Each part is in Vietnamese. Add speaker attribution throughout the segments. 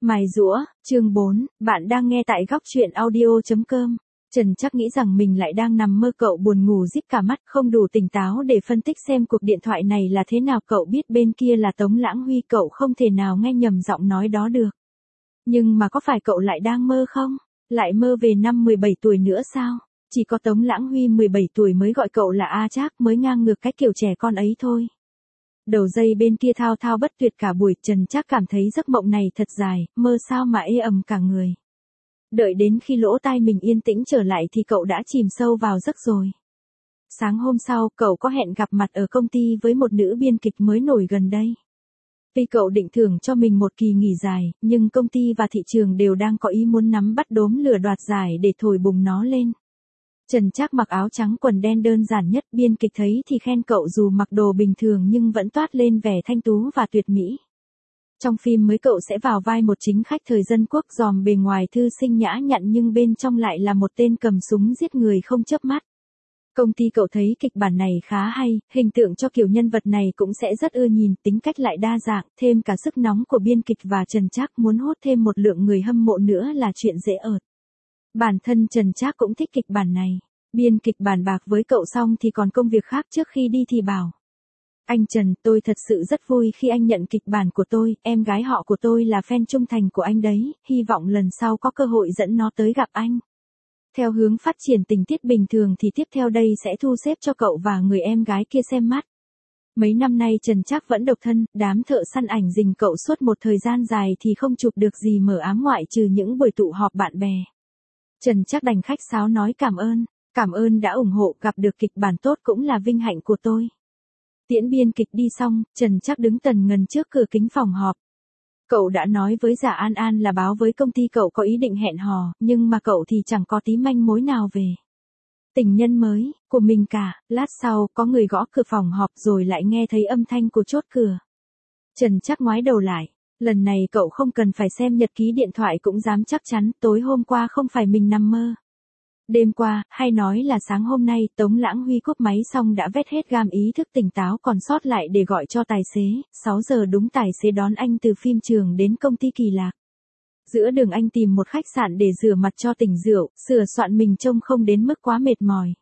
Speaker 1: Mài giũa, chương 4, bạn đang nghe tại góc truyện audio.com. Trần Trác nghĩ rằng mình lại đang nằm mơ, cậu buồn ngủ díp cả mắt, không đủ tỉnh táo để phân tích xem cuộc điện thoại này là thế nào. Cậu biết bên kia là Tống Lãng Huy, cậu không thể nào nghe nhầm giọng nói đó được. Nhưng mà có phải cậu lại đang mơ không? Lại mơ về năm 17 tuổi nữa sao? Chỉ có Tống Lãng Huy 17 tuổi mới gọi cậu là A Trác, mới ngang ngược cái kiểu trẻ con ấy thôi. Đầu dây bên kia thao thao bất tuyệt cả buổi, Trần Trác cảm thấy giấc mộng này thật dài, mơ sao mà ê ẩm cả người. Đợi đến khi lỗ tai mình yên tĩnh trở lại thì cậu đã chìm sâu vào giấc rồi. Sáng hôm sau, cậu có hẹn gặp mặt ở công ty với một nữ biên kịch mới nổi gần đây. Tuy cậu định thưởng cho mình một kỳ nghỉ dài, nhưng công ty và thị trường đều đang có ý muốn nắm bắt đốm lửa đoạt giải để thổi bùng nó lên. Trần Trác mặc áo trắng quần đen đơn giản nhất, biên kịch thấy thì khen cậu dù mặc đồ bình thường nhưng vẫn toát lên vẻ thanh tú và tuyệt mỹ. Trong phim mới cậu sẽ vào vai một chính khách thời dân quốc dòm, bề ngoài thư sinh nhã nhặn nhưng bên trong lại là một tên cầm súng giết người không chớp mắt. Công ty cậu thấy kịch bản này khá hay, hình tượng cho kiểu nhân vật này cũng sẽ rất ưa nhìn, tính cách lại đa dạng, thêm cả sức nóng của biên kịch và Trần Trác muốn hút thêm một lượng người hâm mộ nữa là chuyện dễ ợt. Bản thân Trần Trác cũng thích kịch bản này. Biên kịch bàn bạc với cậu xong thì còn công việc khác, trước khi đi thì bảo: Anh Trần, tôi thật sự rất vui khi anh nhận kịch bản của tôi, em gái họ của tôi là fan trung thành của anh đấy, hy vọng lần sau có cơ hội dẫn nó tới gặp anh. Theo hướng phát triển tình tiết bình thường thì tiếp theo đây sẽ thu xếp cho cậu và người em gái kia xem mắt. Mấy năm nay Trần Trác vẫn độc thân, đám thợ săn ảnh rình cậu suốt một thời gian dài thì không chụp được gì mờ ám ngoại trừ những buổi tụ họp bạn bè. Trần Trác đành khách sáo nói cảm ơn đã ủng hộ, gặp được kịch bản tốt cũng là vinh hạnh của tôi. Tiễn biên kịch đi xong, Trần Trác đứng tần ngần trước cửa kính phòng họp. Cậu đã nói với Dạ An An là báo với công ty cậu có ý định hẹn hò, nhưng mà cậu thì chẳng có tí manh mối nào về tình nhân mới của mình cả. Lát sau, có người gõ cửa phòng họp rồi lại nghe thấy âm thanh của chốt cửa. Trần Trác ngoái đầu lại. Lần này cậu không cần phải xem nhật ký điện thoại cũng dám chắc chắn, tối hôm qua không phải mình nằm mơ. Đêm qua, hay nói là sáng hôm nay, Tống Lãng Huy cúp máy xong đã vét hết gam ý thức tỉnh táo còn sót lại để gọi cho tài xế. 6 giờ đúng, tài xế đón anh từ phim trường đến công ty Kỳ Lạc. Giữa đường anh tìm một khách sạn để rửa mặt cho tỉnh rượu, sửa soạn mình trông không đến mức quá mệt mỏi.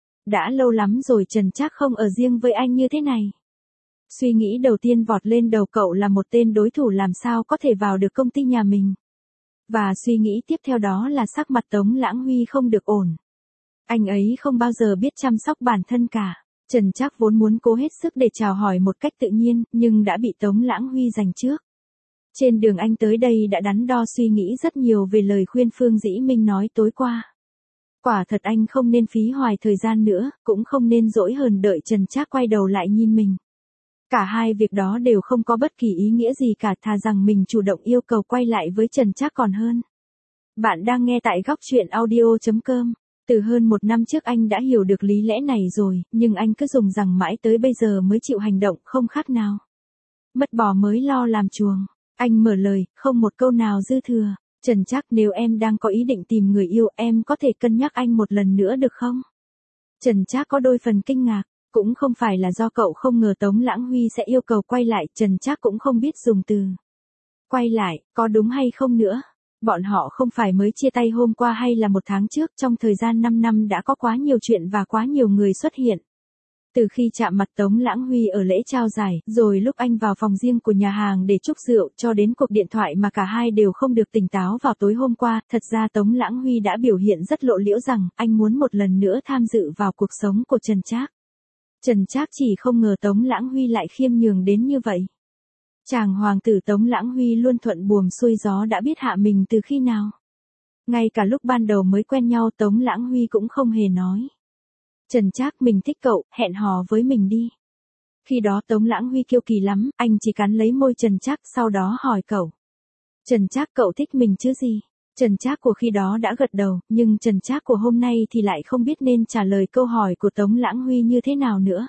Speaker 1: Đã lâu lắm rồi Trần Trác không ở riêng với anh như thế này. Suy nghĩ đầu tiên vọt lên đầu cậu là một tên đối thủ làm sao có thể vào được công ty nhà mình. Và suy nghĩ tiếp theo đó là sắc mặt Tống Lãng Huy không được ổn. Anh ấy không bao giờ biết chăm sóc bản thân cả. Trần Trác vốn muốn cố hết sức để chào hỏi một cách tự nhiên, nhưng đã bị Tống Lãng Huy giành trước. Trên đường anh tới đây đã đắn đo suy nghĩ rất nhiều về lời khuyên Phương Dĩ Minh nói tối qua. Quả thật anh không nên phí hoài thời gian nữa, cũng không nên dỗi hờn đợi Trần Trác quay đầu lại nhìn mình. Cả hai việc đó đều không có bất kỳ ý nghĩa gì cả, thà rằng mình chủ động yêu cầu quay lại với Trần Trác còn hơn. Bạn đang nghe tại góc truyện audio.com. Từ hơn một năm trước anh đã hiểu được lý lẽ này rồi, nhưng anh cứ dùng rằng mãi tới bây giờ mới chịu hành động, không khác nào mất bò mới lo làm chuồng. Anh mở lời, không một câu nào dư thừa. Trần Trác, nếu em đang có ý định tìm người yêu, em có thể cân nhắc anh một lần nữa được không? Trần Trác có đôi phần kinh ngạc. Cũng không phải là do cậu không ngờ Tống Lãng Huy sẽ yêu cầu quay lại, Trần Trác cũng không biết dùng từ quay lại, có đúng hay không nữa. Bọn họ không phải mới chia tay hôm qua hay là một tháng trước, trong thời gian 5 năm đã có quá nhiều chuyện và quá nhiều người xuất hiện. Từ khi chạm mặt Tống Lãng Huy ở lễ trao giải, rồi lúc anh vào phòng riêng của nhà hàng để chúc rượu, cho đến cuộc điện thoại mà cả hai đều không được tỉnh táo vào tối hôm qua, thật ra Tống Lãng Huy đã biểu hiện rất lộ liễu rằng anh muốn một lần nữa tham dự vào cuộc sống của Trần Trác. Trần Trác chỉ không ngờ Tống Lãng Huy lại khiêm nhường đến như vậy. Chàng hoàng tử Tống Lãng Huy luôn thuận buồm xuôi gió đã biết hạ mình từ khi nào. Ngay cả lúc ban đầu mới quen nhau Tống Lãng Huy cũng không hề nói: Trần Trác, mình thích cậu, hẹn hò với mình đi. Khi đó Tống Lãng Huy kiêu kỳ lắm, anh chỉ cắn lấy môi Trần Trác, sau đó hỏi cậu: Trần Trác, cậu thích mình chứ gì? Trần Trác của khi đó đã gật đầu, nhưng Trần Trác của hôm nay thì lại không biết nên trả lời câu hỏi của Tống Lãng Huy như thế nào nữa.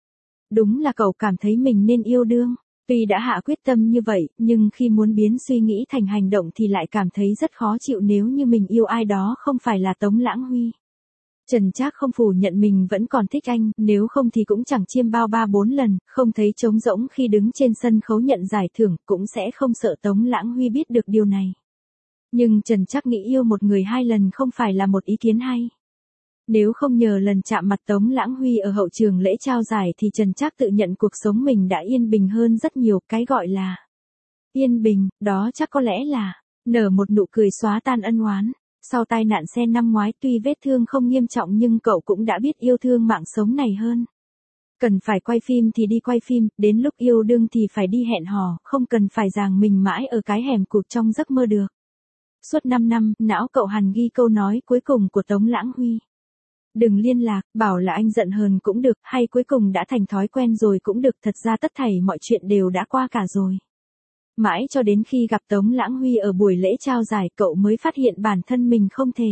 Speaker 1: Đúng là cậu cảm thấy mình nên yêu đương. Tuy đã hạ quyết tâm như vậy, nhưng khi muốn biến suy nghĩ thành hành động thì lại cảm thấy rất khó chịu nếu như mình yêu ai đó không phải là Tống Lãng Huy. Trần Trác không phủ nhận mình vẫn còn thích anh, nếu không thì cũng chẳng chiêm bao 3-4 lần, không thấy trống rỗng khi đứng trên sân khấu nhận giải thưởng, cũng sẽ không sợ Tống Lãng Huy biết được điều này. Nhưng Trần Trác nghĩ yêu một người 2 lần không phải là một ý kiến hay. Nếu không nhờ lần chạm mặt Tống Lãng Huy ở hậu trường lễ trao giải thì Trần Trác tự nhận cuộc sống mình đã yên bình hơn rất nhiều, cái gọi là yên bình, đó chắc có lẽ là nở một nụ cười xóa tan ân oán. Sau tai nạn xe năm ngoái tuy vết thương không nghiêm trọng nhưng cậu cũng đã biết yêu thương mạng sống này hơn. Cần phải quay phim thì đi quay phim, đến lúc yêu đương thì phải đi hẹn hò, không cần phải giằng mình mãi ở cái hẻm cụt trong giấc mơ được. Suốt 5 năm, não cậu hằn ghi câu nói cuối cùng của Tống Lãng Huy. Đừng liên lạc, bảo là anh giận hờn cũng được, hay cuối cùng đã thành thói quen rồi cũng được, thật ra tất thảy mọi chuyện đều đã qua cả rồi. Mãi cho đến khi gặp Tống Lãng Huy ở buổi lễ trao giải cậu mới phát hiện bản thân mình không thể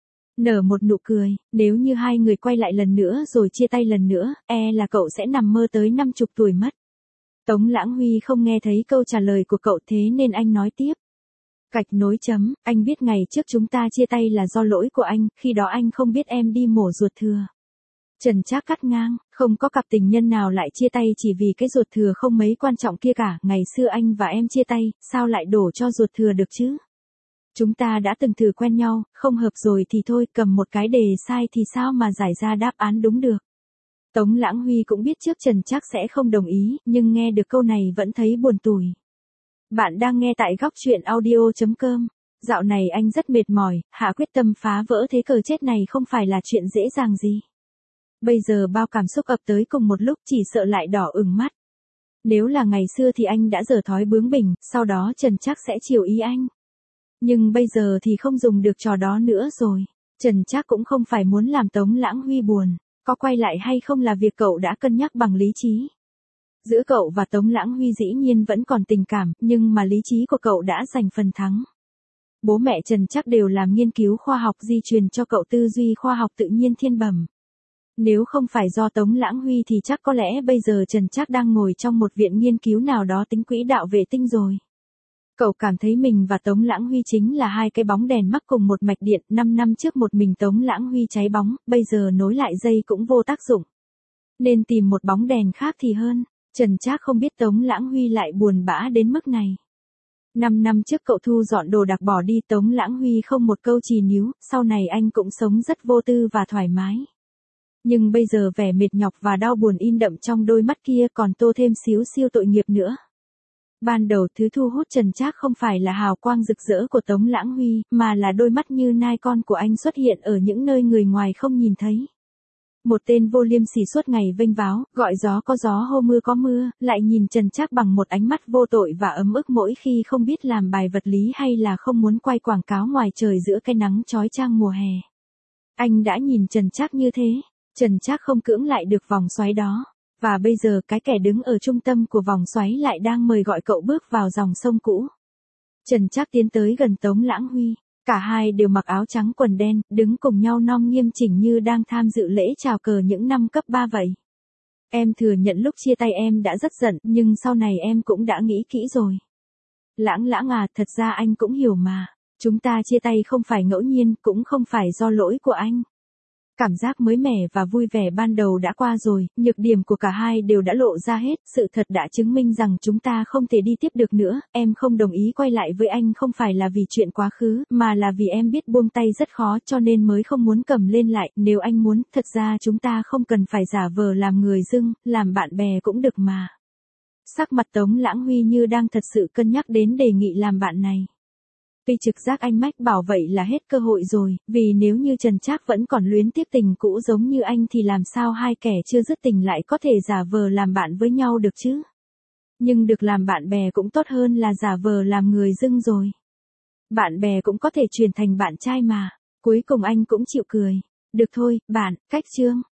Speaker 1: nở một nụ cười, nếu như hai người quay lại lần nữa rồi chia tay lần nữa, là cậu sẽ nằm mơ tới 50 tuổi mất. Tống Lãng Huy không nghe thấy câu trả lời của cậu thế nên anh nói tiếp. Gạch nối chấm, anh biết ngày trước chúng ta chia tay là do lỗi của anh, khi đó anh không biết em đi mổ ruột thừa. Trần Trác cắt ngang, không có cặp tình nhân nào lại chia tay chỉ vì cái ruột thừa không mấy quan trọng kia cả, ngày xưa anh và em chia tay, sao lại đổ cho ruột thừa được chứ? Chúng ta đã từng thử quen nhau, không hợp rồi thì thôi, cầm một cái đề sai thì sao mà giải ra đáp án đúng được. Tống Lãng Huy cũng biết trước Trần Trác sẽ không đồng ý, nhưng nghe được câu này vẫn thấy buồn tủi. Bạn đang nghe tại góc truyện audio.com. Dạo này anh rất mệt mỏi, hạ quyết tâm phá vỡ thế cờ chết này không phải là chuyện dễ dàng gì. Bây giờ bao cảm xúc ập tới cùng một lúc chỉ sợ lại đỏ ửng mắt. Nếu là ngày xưa thì anh đã dở thói bướng bỉnh, sau đó Trần Trác sẽ chiều ý anh. Nhưng bây giờ thì không dùng được trò đó nữa rồi. Trần Trác cũng không phải muốn làm Tống Lãng Huy buồn, có quay lại hay không là việc cậu đã cân nhắc bằng lý trí. Giữa cậu và Tống Lãng Huy dĩ nhiên vẫn còn tình cảm, nhưng mà lý trí của cậu đã giành phần thắng. Bố mẹ Trần Trác đều làm nghiên cứu khoa học di truyền cho cậu tư duy khoa học tự nhiên thiên bẩm. Nếu không phải do Tống Lãng Huy thì chắc có lẽ bây giờ Trần Trác đang ngồi trong một viện nghiên cứu nào đó tính quỹ đạo vệ tinh rồi. Cậu cảm thấy mình và Tống Lãng Huy chính là hai cái bóng đèn mắc cùng một mạch điện, 5 năm trước một mình Tống Lãng Huy cháy bóng, bây giờ nối lại dây cũng vô tác dụng. Nên tìm một bóng đèn khác thì hơn. Trần Trác không biết Tống Lãng Huy lại buồn bã đến mức này. 5 năm trước cậu thu dọn đồ đạc bỏ đi, Tống Lãng Huy không một câu chì níu, sau này anh cũng sống rất vô tư và thoải mái. Nhưng bây giờ vẻ mệt nhọc và đau buồn in đậm trong đôi mắt kia còn tô thêm xíu siêu tội nghiệp nữa. Ban đầu thứ thu hút Trần Trác không phải là hào quang rực rỡ của Tống Lãng Huy, mà là đôi mắt như nai con của anh xuất hiện ở những nơi người ngoài không nhìn thấy. Một tên vô liêm sỉ suốt ngày vênh váo, gọi gió có gió hô mưa có mưa, lại nhìn Trần Trác bằng một ánh mắt vô tội và ấm ức mỗi khi không biết làm bài vật lý hay là không muốn quay quảng cáo ngoài trời giữa cái nắng chói chang mùa hè. Anh đã nhìn Trần Trác như thế, Trần Trác không cưỡng lại được vòng xoáy đó. Và bây giờ cái kẻ đứng ở trung tâm của vòng xoáy lại đang mời gọi cậu bước vào dòng sông cũ. Trần Trác tiến tới gần Tống Lãng Huy. Cả hai đều mặc áo trắng quần đen, đứng cùng nhau non nghiêm chỉnh như đang tham dự lễ chào cờ những năm cấp 3 vậy. Em thừa nhận lúc chia tay em đã rất giận, nhưng sau này em cũng đã nghĩ kỹ rồi. Lãng Lãng à, thật ra anh cũng hiểu mà. Chúng ta chia tay không phải ngẫu nhiên, cũng không phải do lỗi của anh. Cảm giác mới mẻ và vui vẻ ban đầu đã qua rồi, nhược điểm của cả hai đều đã lộ ra hết, sự thật đã chứng minh rằng chúng ta không thể đi tiếp được nữa, em không đồng ý quay lại với anh không phải là vì chuyện quá khứ, mà là vì em biết buông tay rất khó cho nên mới không muốn cầm lên lại, nếu anh muốn, thật ra chúng ta không cần phải giả vờ làm người dưng, làm bạn bè cũng được mà. Sắc mặt Tống Lãng Huy như đang thật sự cân nhắc đến đề nghị làm bạn này. Vì trực giác anh mách bảo vậy là hết cơ hội rồi, vì nếu như Trần Trác vẫn còn luyến tiếc tình cũ giống như anh thì làm sao hai kẻ chưa dứt tình lại có thể giả vờ làm bạn với nhau được chứ? Nhưng được làm bạn bè cũng tốt hơn là giả vờ làm người dưng rồi. Bạn bè cũng có thể chuyển thành bạn trai mà. Cuối cùng anh cũng chịu cười. Được thôi, bạn, cách chương.